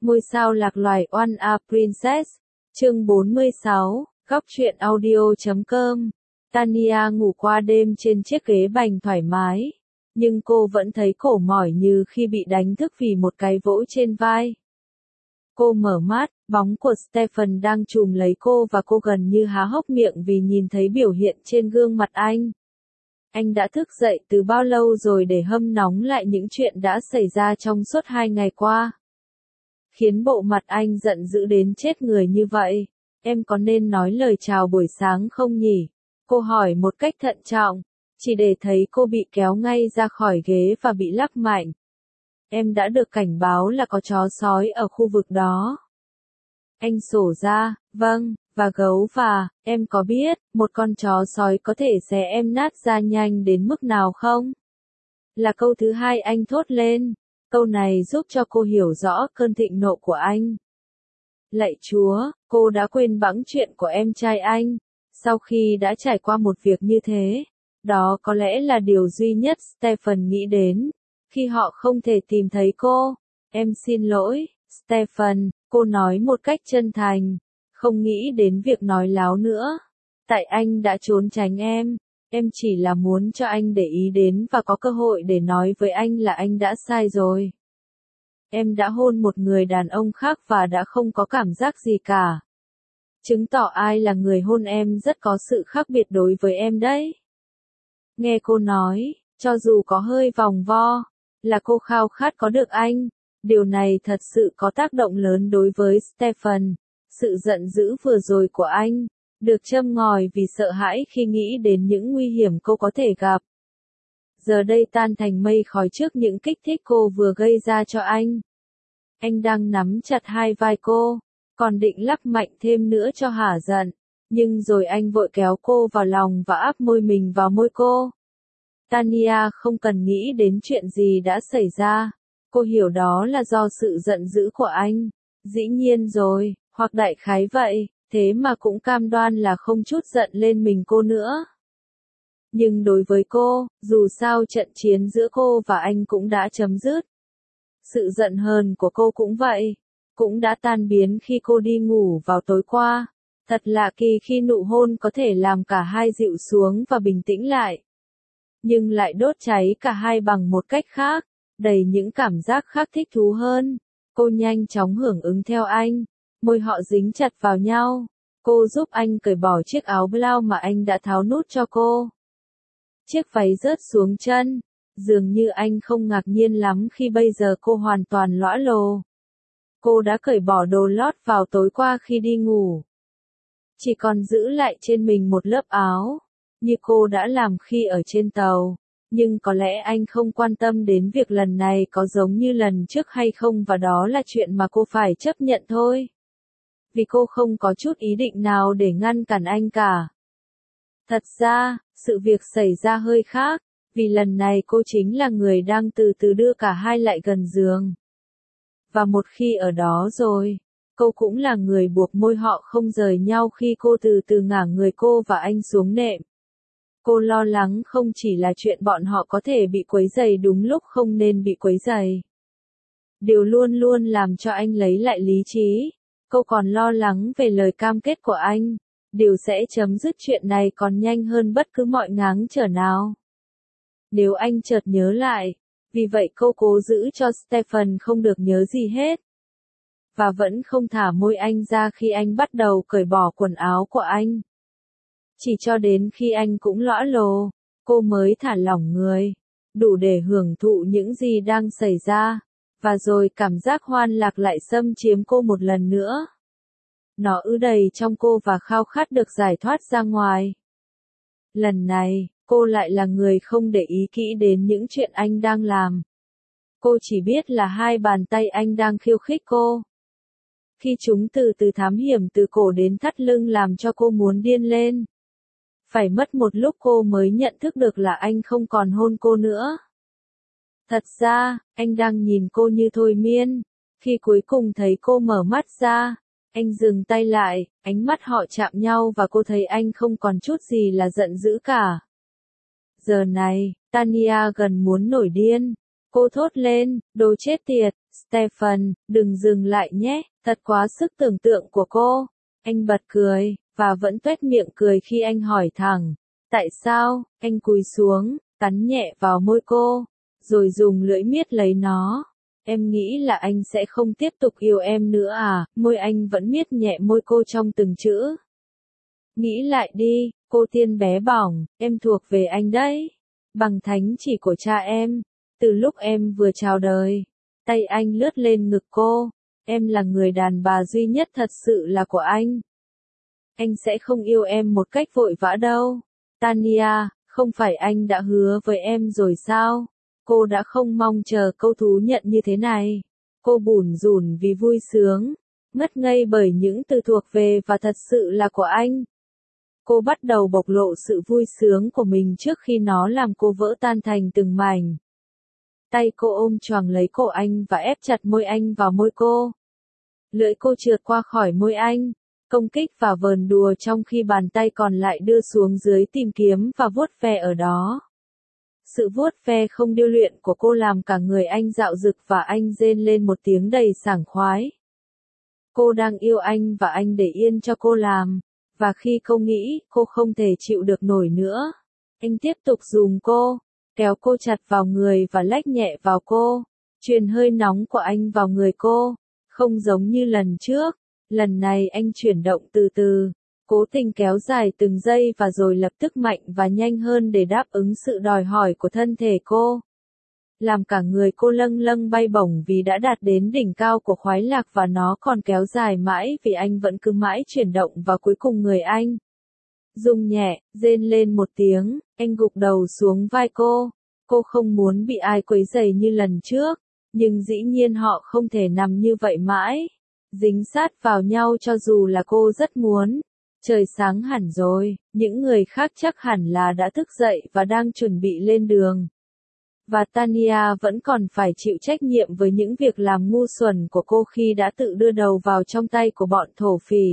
Ngôi sao lạc loài One a Princess, chương 46, góc truyện audio.com. Tania ngủ qua đêm trên chiếc ghế bành thoải mái, nhưng cô vẫn thấy cổ mỏi như khi bị đánh thức vì một cái vỗ trên vai. Cô mở mắt, bóng của Stephen đang chùm lấy cô và cô gần như há hốc miệng vì nhìn thấy biểu hiện trên gương mặt anh. Anh đã thức dậy từ bao lâu rồi để hâm nóng lại những chuyện đã xảy ra trong suốt 2 ngày qua. Khiến bộ mặt anh giận dữ đến chết người như vậy. Em có nên nói lời chào buổi sáng không nhỉ? Cô hỏi một cách thận trọng, chỉ để thấy cô bị kéo ngay ra khỏi ghế và bị lắc mạnh. Em đã được cảnh báo là có chó sói ở khu vực đó. Anh sổ ra, vâng, và gấu và, em có biết, một con chó sói có thể xé em nát ra nhanh đến mức nào không? Là câu thứ hai anh thốt lên. Câu này giúp cho cô hiểu rõ cơn thịnh nộ của anh. Lạy Chúa, cô đã quên bẵng chuyện của em trai anh. Sau khi đã trải qua một việc như thế, đó có lẽ là điều duy nhất Stephen nghĩ đến. Khi họ không thể tìm thấy cô, em xin lỗi, Stephen, cô nói một cách chân thành, không nghĩ đến việc nói láo nữa. Tại anh đã trốn tránh em chỉ là muốn cho anh để ý đến và có cơ hội để nói với anh là anh đã sai rồi. Em đã hôn một người đàn ông khác và đã không có cảm giác gì cả. Chứng tỏ ai là người hôn em rất có sự khác biệt đối với em đấy. Nghe cô nói, cho dù có hơi vòng vo, là cô khao khát có được anh. Điều này thật sự có tác động lớn đối với Stephen. Sự giận dữ vừa rồi của anh được châm ngòi vì sợ hãi khi nghĩ đến những nguy hiểm cô có thể gặp. Giờ đây tan thành mây khói trước những kích thích cô vừa gây ra cho anh. Anh đang nắm chặt hai vai cô, còn định lắc mạnh thêm nữa cho hả giận. Nhưng rồi anh vội kéo cô vào lòng và áp môi mình vào môi cô. Tania không cần nghĩ đến chuyện gì đã xảy ra. Cô hiểu đó là do sự giận dữ của anh. Dĩ nhiên rồi, hoặc đại khái vậy. Thế mà cũng cam đoan là không chút giận lên mình cô nữa. Nhưng đối với cô, dù sao trận chiến giữa cô và anh cũng đã chấm dứt. Sự giận hờn của cô cũng vậy, cũng đã tan biến khi cô đi ngủ vào tối qua. Thật lạ kỳ khi nụ hôn có thể làm cả hai dịu xuống và bình tĩnh lại. Nhưng lại đốt cháy cả hai bằng một cách khác, đầy những cảm giác khác thích thú hơn. Cô nhanh chóng hưởng ứng theo anh. Môi họ dính chặt vào nhau. Cô giúp anh cởi bỏ chiếc áo blau mà anh đã tháo nút cho cô. Chiếc váy rớt xuống chân. Dường như anh không ngạc nhiên lắm khi bây giờ cô hoàn toàn lõa lồ. Cô đã cởi bỏ đồ lót vào tối qua khi đi ngủ. Chỉ còn giữ lại trên mình một lớp áo, như cô đã làm khi ở trên tàu. Nhưng có lẽ anh không quan tâm đến việc lần này có giống như lần trước hay không, và đó là chuyện mà cô phải chấp nhận thôi. Vì cô không có chút ý định nào để ngăn cản anh cả. Thật ra, sự việc xảy ra hơi khác, vì lần này cô chính là người đang từ từ đưa cả hai lại gần giường. Và một khi ở đó rồi, cô cũng là người buộc môi họ không rời nhau khi cô từ từ ngả người cô và anh xuống nệm. Cô lo lắng không chỉ là chuyện bọn họ có thể bị quấy rầy đúng lúc không nên bị quấy rầy. Điều luôn luôn làm cho anh lấy lại lý trí. Cô còn lo lắng về lời cam kết của anh. Điều sẽ chấm dứt chuyện này còn nhanh hơn bất cứ mọi ngáng trở nào. Nếu anh chợt nhớ lại, vì vậy cô cố giữ cho Stephen không được nhớ gì hết. Và vẫn không thả môi anh ra khi anh bắt đầu cởi bỏ quần áo của anh. Chỉ cho đến khi anh cũng lõa lồ, cô mới thả lỏng người, đủ để hưởng thụ những gì đang xảy ra. Và rồi cảm giác hoan lạc lại xâm chiếm cô một lần nữa. Nó ứ đầy trong cô và khao khát được giải thoát ra ngoài. Lần này, cô lại là người không để ý kỹ đến những chuyện anh đang làm. Cô chỉ biết là hai bàn tay anh đang khiêu khích cô. Khi chúng từ từ thám hiểm từ cổ đến thắt lưng làm cho cô muốn điên lên. Phải mất một lúc cô mới nhận thức được là anh không còn hôn cô nữa. Thật ra, anh đang nhìn cô như thôi miên. Khi cuối cùng thấy cô mở mắt ra, anh dừng tay lại, ánh mắt họ chạm nhau và cô thấy anh không còn chút gì là giận dữ cả. Giờ này, Tania gần muốn nổi điên. Cô thốt lên, đồ chết tiệt, Stephen, đừng dừng lại nhé, thật quá sức tưởng tượng của cô. Anh bật cười, và vẫn tuét miệng cười khi anh hỏi thẳng. Tại sao? Anh cúi xuống, cắn nhẹ vào môi cô, rồi dùng lưỡi miết lấy nó. Em nghĩ là anh sẽ không tiếp tục yêu em nữa à? Môi anh vẫn miết nhẹ môi cô trong từng chữ. Nghĩ lại đi, cô tiên bé bỏng, em thuộc về anh đấy. Bằng thánh chỉ của cha em. Từ lúc em vừa chào đời, tay anh lướt lên ngực cô. Em là người đàn bà duy nhất thật sự là của anh. Anh sẽ không yêu em một cách vội vã đâu. Tanya, không phải anh đã hứa với em rồi sao? Cô đã không mong chờ câu thú nhận như thế này. Cô bủn rủn vì vui sướng, ngất ngây bởi những từ thuộc về và thật sự là của anh. Cô bắt đầu bộc lộ sự vui sướng của mình trước khi nó làm cô vỡ tan thành từng mảnh. Tay cô ôm choàng lấy cổ anh và ép chặt môi anh vào môi cô. Lưỡi cô trượt qua khỏi môi anh, công kích và vờn đùa trong khi bàn tay còn lại đưa xuống dưới tìm kiếm và vuốt ve ở đó. Sự vuốt ve không điêu luyện của cô làm cả người anh dạo dực và anh rên lên một tiếng đầy sảng khoái. Cô đang yêu anh và anh để yên cho cô làm. Và khi cô nghĩ cô không thể chịu được nổi nữa, anh tiếp tục dùng cô, kéo cô chặt vào người và lách nhẹ vào cô, truyền hơi nóng của anh vào người cô. Không giống như lần trước, lần này anh chuyển động từ từ, cố tình kéo dài từng giây và rồi lập tức mạnh và nhanh hơn để đáp ứng sự đòi hỏi của thân thể cô. Làm cả người cô lâng lâng bay bổng vì đã đạt đến đỉnh cao của khoái lạc và nó còn kéo dài mãi vì anh vẫn cứ mãi chuyển động và cuối cùng người anh rung nhẹ, rên lên một tiếng, anh gục đầu xuống vai cô. Cô không muốn bị ai quấy rầy như lần trước, nhưng dĩ nhiên họ không thể nằm như vậy mãi, dính sát vào nhau cho dù là cô rất muốn. Trời sáng hẳn rồi, những người khác chắc hẳn là đã thức dậy và đang chuẩn bị lên đường. Và Tanya vẫn còn phải chịu trách nhiệm với những việc làm ngu xuẩn của cô khi đã tự đưa đầu vào trong tay của bọn thổ phỉ.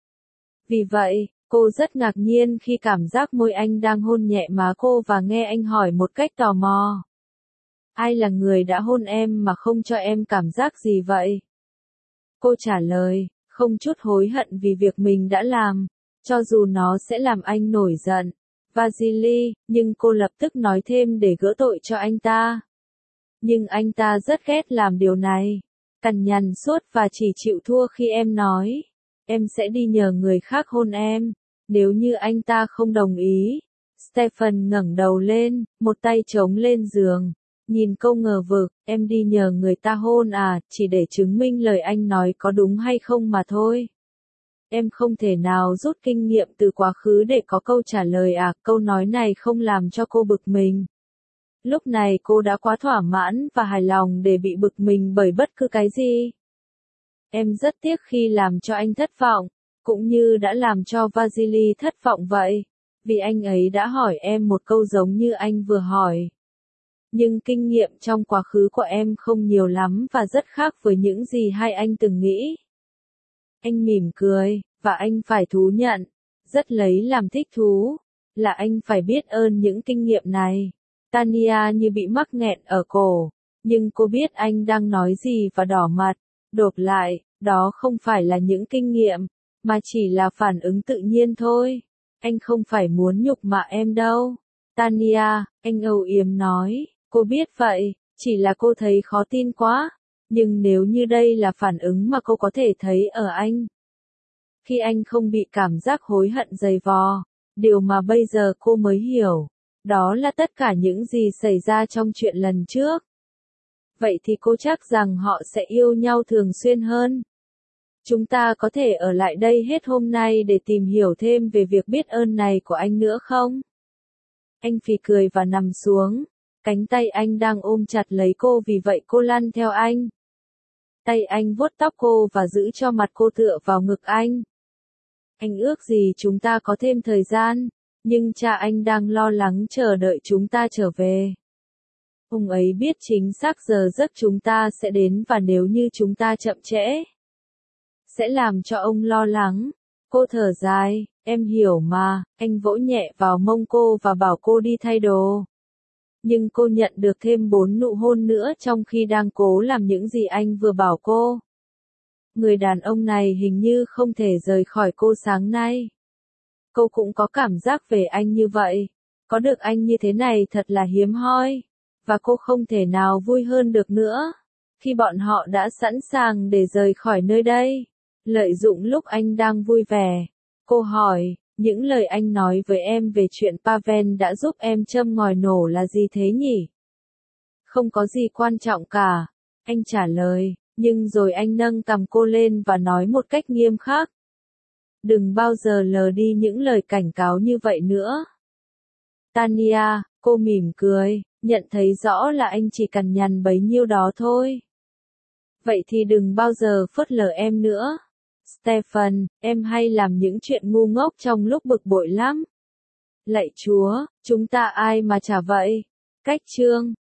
Vì vậy, cô rất ngạc nhiên khi cảm giác môi anh đang hôn nhẹ má cô và nghe anh hỏi một cách tò mò. Ai là người đã hôn em mà không cho em cảm giác gì vậy? Cô trả lời, không chút hối hận vì việc mình đã làm, cho dù nó sẽ làm anh nổi giận. Vasily, nhưng cô lập tức nói thêm để gỡ tội cho anh ta. Nhưng anh ta rất ghét làm điều này. Cằn nhằn suốt và chỉ chịu thua khi em nói. Em sẽ đi nhờ người khác hôn em. Nếu như anh ta không đồng ý. Stephen ngẩng đầu lên, một tay chống lên giường. Nhìn cô ngờ vực, em đi nhờ người ta hôn à, chỉ để chứng minh lời anh nói có đúng hay không mà thôi. Em không thể nào rút kinh nghiệm từ quá khứ để có câu trả lời à, câu nói này không làm cho cô bực mình. Lúc này cô đã quá thỏa mãn và hài lòng để bị bực mình bởi bất cứ cái gì. Em rất tiếc khi làm cho anh thất vọng, cũng như đã làm cho Vasily thất vọng vậy, vì anh ấy đã hỏi em một câu giống như anh vừa hỏi. Nhưng kinh nghiệm trong quá khứ của em không nhiều lắm và rất khác với những gì hai anh từng nghĩ. Anh mỉm cười, và anh phải thú nhận, rất lấy làm thích thú, là anh phải biết ơn những kinh nghiệm này. Tanya như bị mắc nghẹn ở cổ, nhưng cô biết anh đang nói gì và đỏ mặt. Đột lại, đó không phải là những kinh nghiệm, mà chỉ là phản ứng tự nhiên thôi. Anh không phải muốn nhục mạ em đâu. Tanya, anh âu yếm nói, cô biết vậy, chỉ là cô thấy khó tin quá. Nhưng nếu như đây là phản ứng mà cô có thể thấy ở anh. Khi anh không bị cảm giác hối hận dày vò, điều mà bây giờ cô mới hiểu, đó là tất cả những gì xảy ra trong chuyện lần trước. Vậy thì cô chắc rằng họ sẽ yêu nhau thường xuyên hơn. Chúng ta có thể ở lại đây hết hôm nay để tìm hiểu thêm về việc biết ơn này của anh nữa không? Anh phì cười và nằm xuống. Cánh tay anh đang ôm chặt lấy cô vì vậy cô lăn theo anh. Tay anh vuốt tóc cô và giữ cho mặt cô tựa vào ngực anh. Anh ước gì chúng ta có thêm thời gian, nhưng cha anh đang lo lắng chờ đợi chúng ta trở về. Ông ấy biết chính xác giờ giấc chúng ta sẽ đến và nếu như chúng ta chậm trễ, sẽ làm cho ông lo lắng. Cô thở dài, em hiểu mà, anh vỗ nhẹ vào mông cô và bảo cô đi thay đồ. Nhưng cô nhận được thêm 4 nụ hôn nữa trong khi đang cố làm những gì anh vừa bảo cô. Người đàn ông này hình như không thể rời khỏi cô sáng nay. Cô cũng có cảm giác về anh như vậy. Có được anh như thế này thật là hiếm hoi. Và cô không thể nào vui hơn được nữa. Khi bọn họ đã sẵn sàng để rời khỏi nơi đây. Lợi dụng lúc anh đang vui vẻ. Cô hỏi, những lời anh nói với em về chuyện Pavel đã giúp em châm ngòi nổ là gì thế nhỉ? Không có gì quan trọng cả. Anh trả lời, nhưng rồi anh nâng cằm cô lên và nói một cách nghiêm khắc. Đừng bao giờ lờ đi những lời cảnh cáo như vậy nữa. Tanya, cô mỉm cười, nhận thấy rõ là anh chỉ cằn nhằn bấy nhiêu đó thôi. Vậy thì đừng bao giờ phớt lờ em nữa. Stephen, em hay làm những chuyện ngu ngốc trong lúc bực bội lắm. Lạy Chúa, chúng ta ai mà chả vậy? Cách chương